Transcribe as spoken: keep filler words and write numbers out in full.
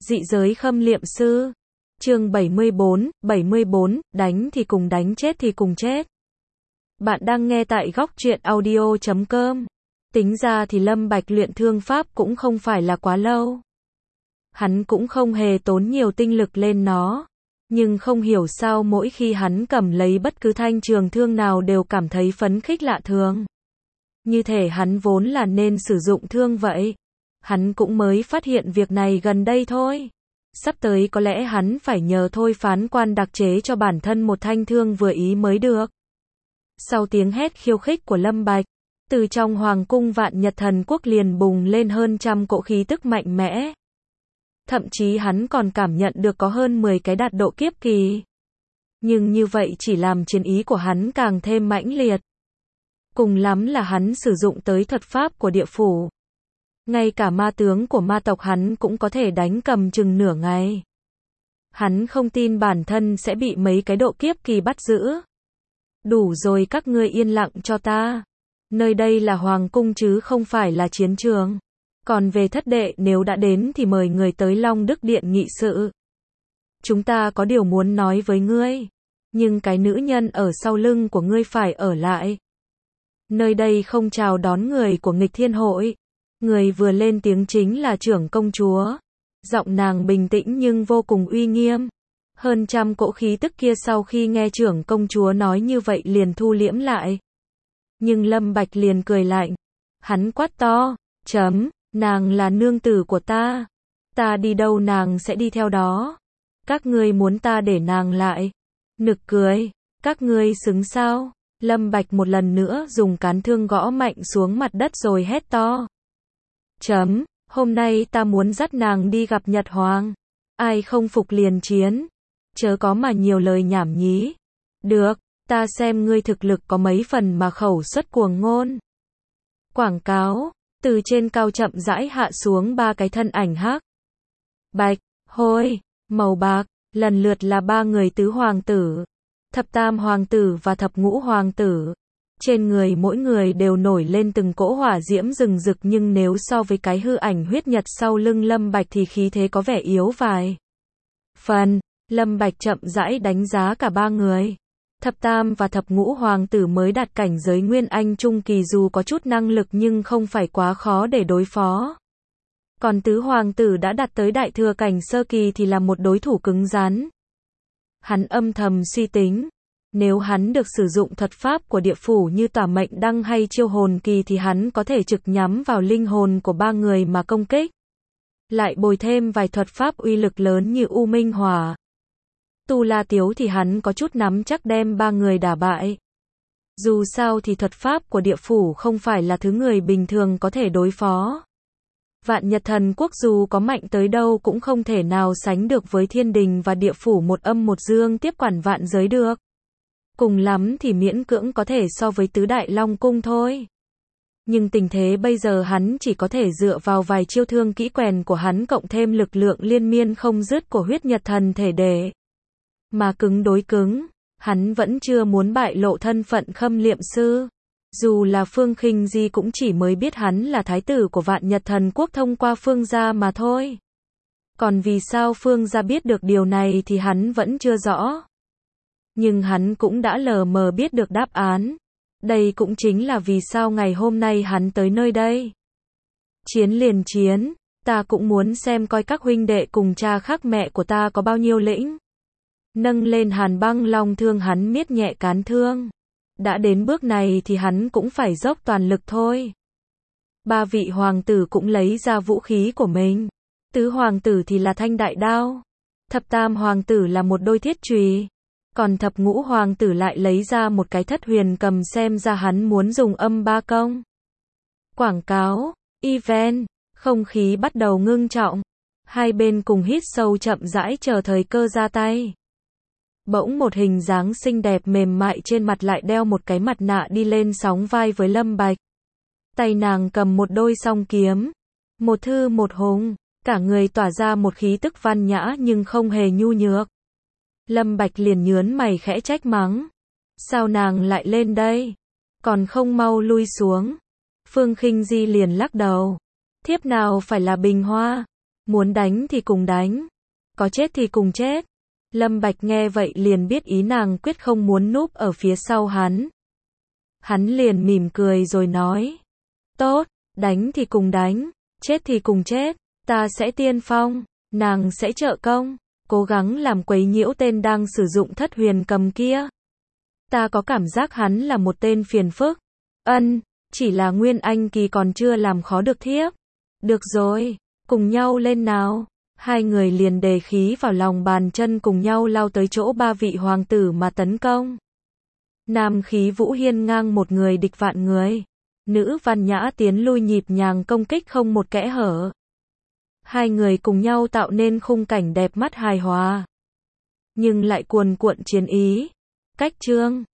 Dị giới khâm liệm sư. Chương bảy mươi bốn, bảy mươi bốn, đánh thì cùng đánh, chết thì cùng chết. Bạn đang nghe tại góc truyện audio chấm com. Tính ra thì Lâm Bạch luyện thương pháp cũng không phải là quá lâu. Hắn cũng không hề tốn nhiều tinh lực lên nó. Nhưng không hiểu sao mỗi khi hắn cầm lấy bất cứ thanh trường thương nào đều cảm thấy phấn khích lạ thường. Như thể hắn vốn là nên sử dụng thương vậy. Hắn cũng mới phát hiện việc này gần đây thôi. Sắp tới có lẽ hắn phải nhờ thôi phán quan đặc chế cho bản thân một thanh thương vừa ý mới được. Sau tiếng hét khiêu khích của Lâm Bạch, từ trong hoàng cung Vạn Nhật Thần Quốc liền bùng lên hơn trăm cỗ khí tức mạnh mẽ. Thậm chí hắn còn cảm nhận được có hơn mười cái đạt độ kiếp kỳ. Nhưng như vậy chỉ làm chiến ý của hắn càng thêm mãnh liệt. Cùng lắm là hắn sử dụng tới thuật pháp của địa phủ. Ngay cả ma tướng của ma tộc hắn cũng có thể đánh cầm chừng nửa ngày. Hắn không tin bản thân sẽ bị mấy cái độ kiếp kỳ bắt giữ. Đủ rồi, các ngươi yên lặng cho ta. Nơi đây là hoàng cung chứ không phải là chiến trường. Còn về thất đệ, nếu đã đến thì mời người tới Long Đức Điện nghị sự. Chúng ta có điều muốn nói với ngươi. Nhưng cái nữ nhân ở sau lưng của ngươi phải ở lại. Nơi đây không chào đón người của nghịch thiên hội. Người vừa lên tiếng chính là trưởng công chúa. Giọng nàng bình tĩnh nhưng vô cùng uy nghiêm. Hơn trăm cỗ khí tức kia sau khi nghe trưởng công chúa nói như vậy liền thu liễm lại. Nhưng Lâm Bạch liền cười lạnh. Hắn quát to, chấm, nàng là nương tử của ta. Ta đi đâu nàng sẽ đi theo đó. Các ngươi muốn ta để nàng lại. Nực cười, các ngươi xứng sao? Lâm Bạch một lần nữa dùng cán thương gõ mạnh xuống mặt đất rồi hét to. Chấm, hôm nay ta muốn dắt nàng đi gặp Nhật Hoàng. Ai không phục liền chiến. Chớ có mà nhiều lời nhảm nhí. Được, ta xem ngươi thực lực có mấy phần mà khẩu xuất cuồng ngôn. Quảng cáo, từ trên cao chậm rãi hạ xuống ba cái thân ảnh hắc, bạch, hôi, màu bạc, lần lượt là ba người tứ hoàng tử, thập tam hoàng tử và thập ngũ hoàng tử. Trên người mỗi người đều nổi lên từng cỗ hỏa diễm rừng rực, nhưng nếu so với cái hư ảnh huyết nhật sau lưng Lâm Bạch thì khí thế có vẻ yếu vài phần. Lâm Bạch chậm rãi đánh giá cả ba người. Thập tam và thập ngũ hoàng tử mới đạt cảnh giới Nguyên Anh Trung Kỳ, dù có chút năng lực nhưng không phải quá khó để đối phó. Còn tứ hoàng tử đã đạt tới Đại Thừa cảnh Sơ Kỳ thì là một đối thủ cứng rắn. Hắn âm thầm suy tính. Nếu hắn được sử dụng thuật pháp của địa phủ như tỏa mệnh đăng hay chiêu hồn kỳ thì hắn có thể trực nhắm vào linh hồn của ba người mà công kích. Lại bồi thêm vài thuật pháp uy lực lớn như U Minh Hỏa, Tu La Tiếu thì hắn có chút nắm chắc đem ba người đả bại. Dù sao thì thuật pháp của địa phủ không phải là thứ người bình thường có thể đối phó. Vạn Nhật Thần Quốc dù có mạnh tới đâu cũng không thể nào sánh được với thiên đình và địa phủ một âm một dương tiếp quản vạn giới được. Cùng lắm thì miễn cưỡng có thể so với tứ đại long cung thôi. Nhưng tình thế bây giờ hắn chỉ có thể dựa vào vài chiêu thương kỹ quèn của hắn cộng thêm lực lượng liên miên không dứt của huyết nhật thần thể để mà cứng đối cứng. Hắn vẫn chưa muốn bại lộ thân phận khâm liệm sư. Dù là Phương Khinh Di cũng chỉ mới biết hắn là thái tử của Vạn Nhật Thần Quốc thông qua Phương gia mà thôi. Còn vì sao Phương gia biết được điều này thì hắn vẫn chưa rõ. Nhưng hắn cũng đã lờ mờ biết được đáp án. Đây cũng chính là vì sao ngày hôm nay hắn tới nơi đây. Chiến liền chiến, ta cũng muốn xem coi các huynh đệ cùng cha khác mẹ của ta có bao nhiêu lĩnh. Nâng lên Hàn Băng Long thương, hắn miết nhẹ cán thương. Đã đến bước này thì hắn cũng phải dốc toàn lực thôi. Ba vị hoàng tử cũng lấy ra vũ khí của mình. Tứ hoàng tử thì là thanh đại đao. Thập tam hoàng tử là một đôi thiết chùy. Còn thập ngũ hoàng tử lại lấy ra một cái thất huyền cầm, xem ra hắn muốn dùng âm ba công. Quảng cáo, event, không khí bắt đầu ngưng trọng. Hai bên cùng hít sâu chậm rãi chờ thời cơ ra tay. Bỗng một hình dáng xinh đẹp mềm mại trên mặt lại đeo một cái mặt nạ đi lên sóng vai với Lâm Bạch. Tay nàng cầm một đôi song kiếm. Một thư một hùng, cả người tỏa ra một khí tức văn nhã nhưng không hề nhu nhược. Lâm Bạch liền nhớn mày khẽ trách mắng. Sao nàng lại lên đây? Còn không mau lui xuống. Phương Khinh Di liền lắc đầu. Thiếp nào phải là Bình Hoa. Muốn đánh thì cùng đánh. Có chết thì cùng chết. Lâm Bạch nghe vậy liền biết ý nàng quyết không muốn núp ở phía sau hắn. Hắn liền mỉm cười rồi nói. Tốt, đánh thì cùng đánh, chết thì cùng chết, ta sẽ tiên phong, nàng sẽ trợ công, cố gắng làm quấy nhiễu tên đang sử dụng thất huyền cầm kia. Ta có cảm giác hắn là một tên phiền phức. Ân, chỉ là Nguyên Anh kỳ còn chưa làm khó được thiếp. Được rồi, cùng nhau lên nào. Hai người liền đề khí vào lòng bàn chân cùng nhau lao tới chỗ ba vị hoàng tử mà tấn công. Nam khí vũ hiên ngang một người địch vạn người. Nữ văn nhã tiến lui nhịp nhàng công kích không một kẽ hở. Hai người cùng nhau tạo nên khung cảnh đẹp mắt hài hòa. Nhưng lại cuồn cuộn chiến ý. Cách chương